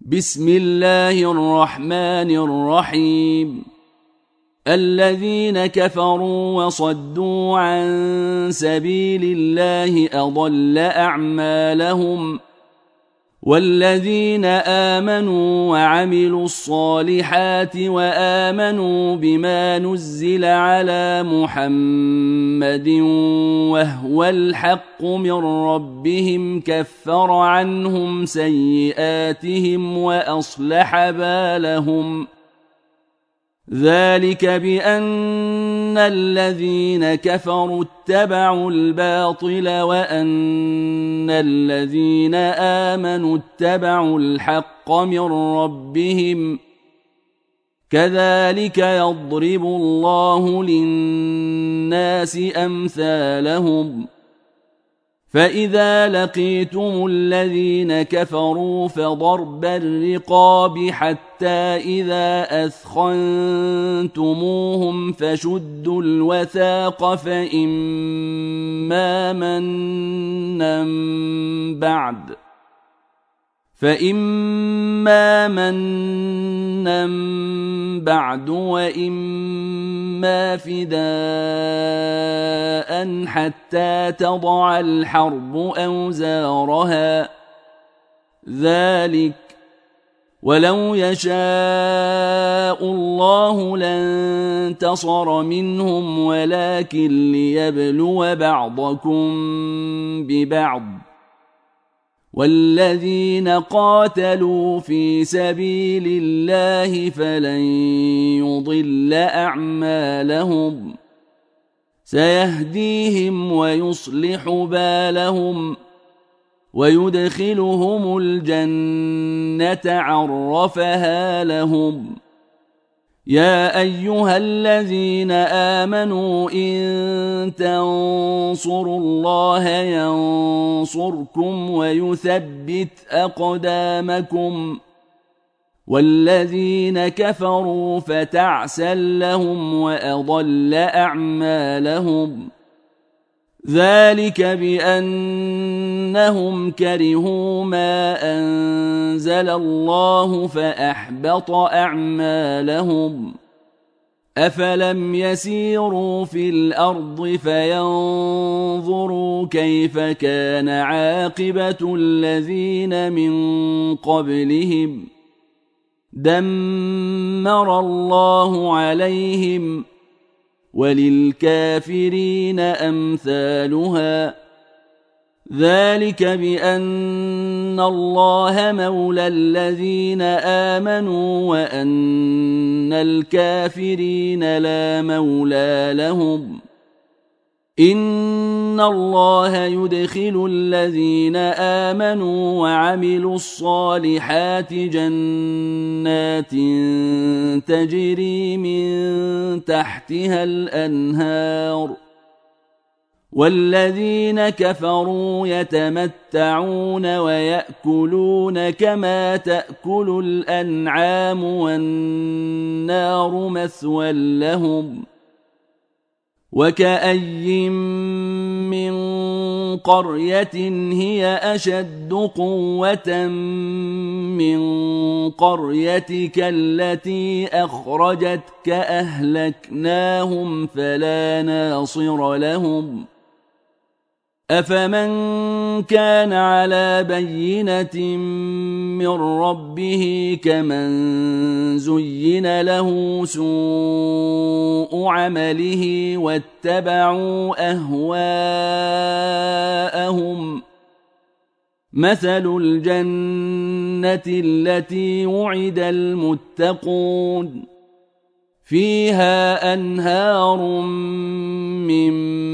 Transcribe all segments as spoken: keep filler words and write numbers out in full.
بسم الله الرحمن الرحيم. الذين كفروا وصدوا عن سبيل الله أضل أعمالهم، والذين آمنوا وعملوا الصالحات وآمنوا بما نزل على محمد وهو الحق من ربهم كفر عنهم سيئاتهم وأصلح بالهم. ذلك بأن الذين كفروا اتبعوا الباطل وأن الذين آمنوا اتبعوا الحق من ربهم. كذلك يضرب الله للناس أمثالهم. فإذا لقيتم الذين كفروا فضرب الرقاب حتى إذا أثخنتموهم فشدوا الوثاق فإما منا بعد فإما منا بعد وإما فداء حتى تضع الحرب أوزارها. ذلك ولو يشاء الله لانتصر منهم ولكن ليبلو بعضكم ببعض. والذين قاتلوا في سبيل الله فلن يضل أعمالهم، سيهديهم ويصلح بالهم ويدخلهم الجنة عرفها لهم. يا أيها الذين آمنوا إن تنصروا الله ينصركم ويثبت أقدامكم. والذين كفروا فتعسا لهم وأضل أعمالهم. ذلك بأنهم كرهوا ما أنزل الله فأحبط أعمالهم. أفلم يسيروا في الأرض فينظروا كيف كان عاقبة الذين من قبلهم. دمر الله عليهم وللكافرين أمثالها. ذلك بأن الله مولى الذين آمنوا وأن الكافرين لا مولى لهم. إن الله يدخل الذين آمنوا وعملوا الصالحات جنات تجري من تحتها الأنهار. والذين كفروا يتمتعون ويأكلون كما تأكل الأنعام والنار مثوى لهم. وكأي من قرية هي أشد قوة من قريتك التي أخرجتك أهلكناهم فلا ناصر لهم. أفمن كان على بينة من ربه كمن زين له سوء عمله واتبعوا أهواءهم. مثل الجنة التي وعد المتقون فيها أنهار من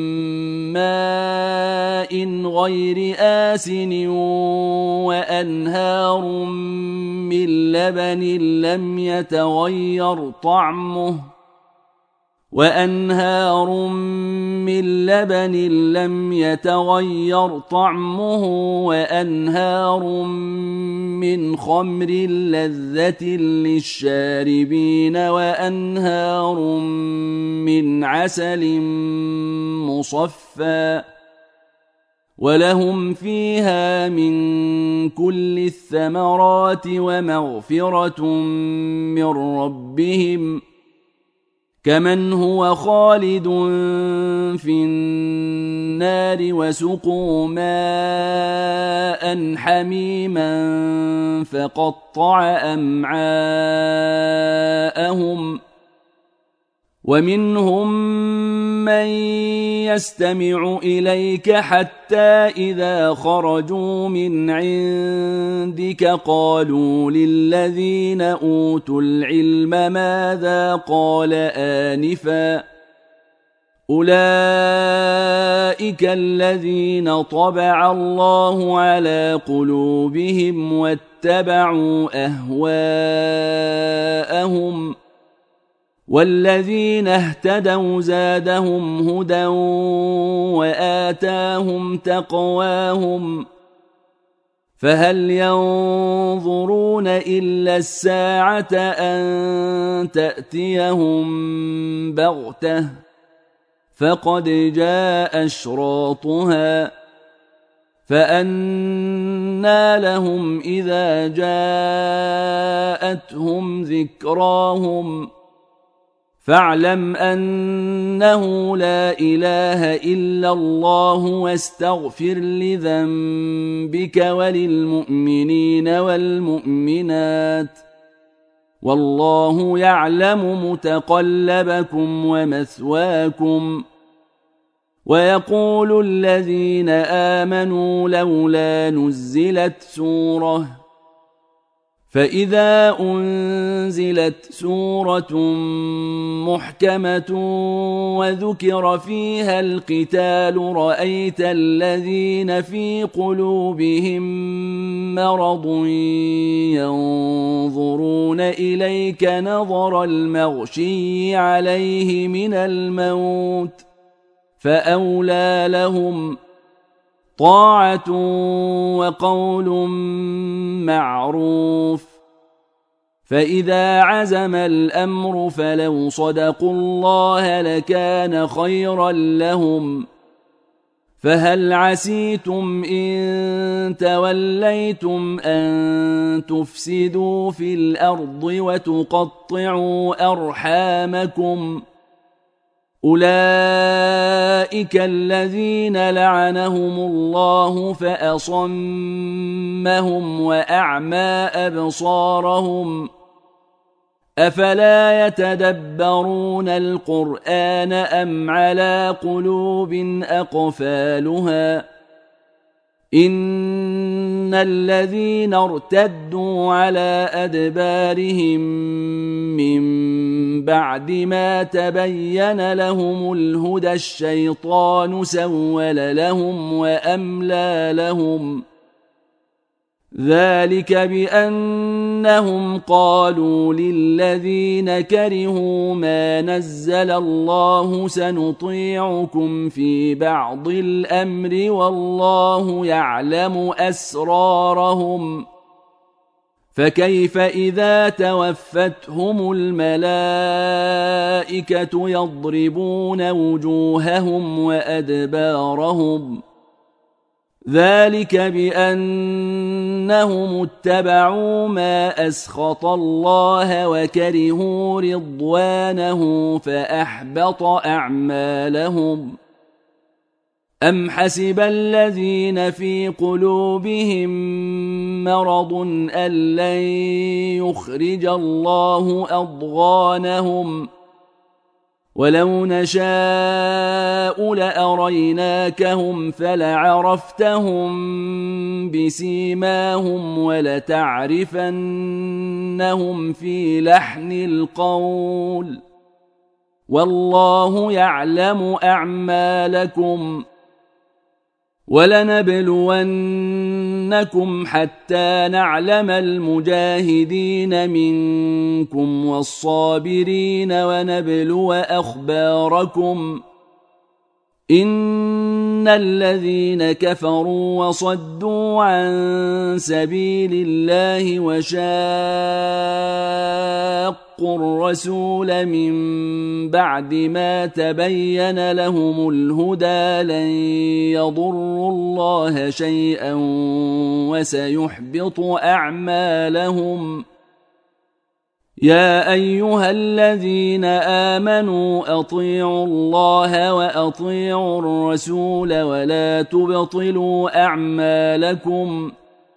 ماء غير آسن وأنهار من لبن لم يتغير طعمه وأنهار من لبن لم يتغير طعمه وأنهار من خمر لذة للشاربين وأنهار من عسل مصفى ولهم فيها من كل الثمرات ومغفرة من ربهم كمن هو خالد في النار وسقوا ماء حميما فقطع أمعاءهم ومنهم من يستمع إليك حتى إذا خرجوا من عندك قالوا للذين أوتوا العلم ماذا قال آنفا أولئك الذين طبع الله على قلوبهم واتبعوا أهواءهم والذين اهتدوا زادهم هدى وآتاهم تقواهم فهل ينظرون إلا الساعة أن تأتيهم بغتة فقد جاء أشراطها فأنى لهم إذا جاءتهم ذكراهم فاعلم أنه لا إله إلا الله واستغفر لذنبك وللمؤمنين والمؤمنات والله يعلم متقلبكم ومثواكم ويقول الذين آمنوا لولا نزلت سورة فإذا أنزلت سورة محكمة وذكر فيها القتال رأيت الذين في قلوبهم مرض ينظرون إليك نظر المغشي عليه من الموت فأولى لهم طاعة وقول معروف فإذا عزم الأمر فلو صدقوا الله لكان خيرا لهم فهل عسيتم إن توليتم أن تفسدوا في الأرض وتقطعوا أرحامكم أولئك الذين لعنهم الله فأصمهم وأعمى أبصارهم أفلا يتدبرون القرآن أم على قلوب أقفالها إن الذين ارتدوا على أدبارهم من بعد ما تبين لهم الهدى الشيطان سول لهم وأملى لهم ذلك بأنهم قالوا للذين كرهوا ما نزل الله سنطيعكم في بعض الأمر والله يعلم أسرارهم فكيف إذا توفتهم الملائكة يضربون وجوههم وأدبارهم ذلك بأنهم اتبعوا ما أسخط الله وكرهوا رضوانه فأحبط أعمالهم أم حسب الذين في قلوبهم مرض أن لن يخرج الله أضغانهم ولو نشاء لأريناكهم فلعرفتهم بسيماهم ولتعرفنهم في لحن القول والله يعلم أعمالكم ولنبلونكم حتى نعلم المجاهدين منكم والصابرين ونبلو أخباركم إن الذين كفروا وصدوا عن سبيل الله وشاقوا وشاقوا الرسول من بعد ما تبين لهم الهدى لن يضروا الله شيئا وسيحبط أعمالهم. يا أيها الذين آمنوا أطيعوا الله وأطيعوا الرسول ولا تبطلوا أعمالكم.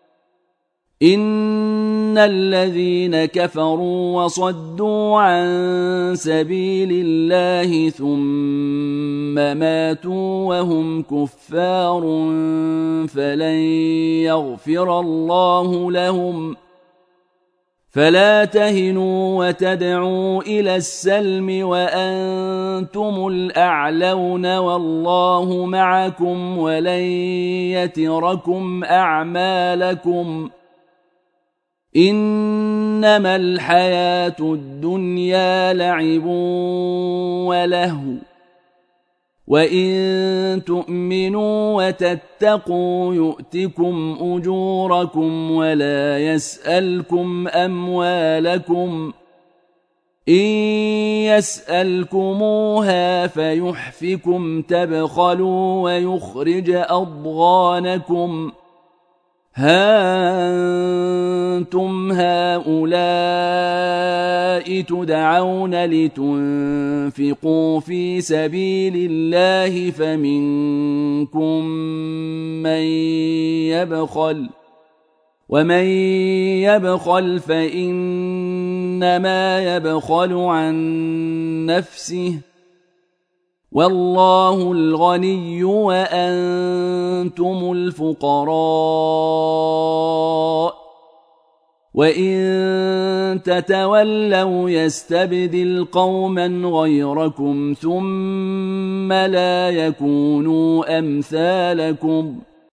إن الذين كفروا وصدوا عن سبيل الله ثم ماتوا وهم كفار فلن يغفر الله لهم. فلا تهنوا وتدعوا إلى السلم وأنتم الأعلون والله معكم ولن يتركم أعمالكم. إنما الحياة الدنيا لعب ولهو وإن تؤمنوا وتتقوا يؤتكم أجوركم ولا يسألكم أموالكم. إن يسألكموها فيحفكم تبخلوا ويخرج أضغانكم. ها أنتم هؤلاء تدعون لتنفقوا في سبيل الله فمنكم من يبخل ومن يبخل فإنما يبخل عن نفسه والله الغني وأنتم الفقراء وإن تتولوا يستبدل قوما غيركم ثم لا يكونوا أمثالكم.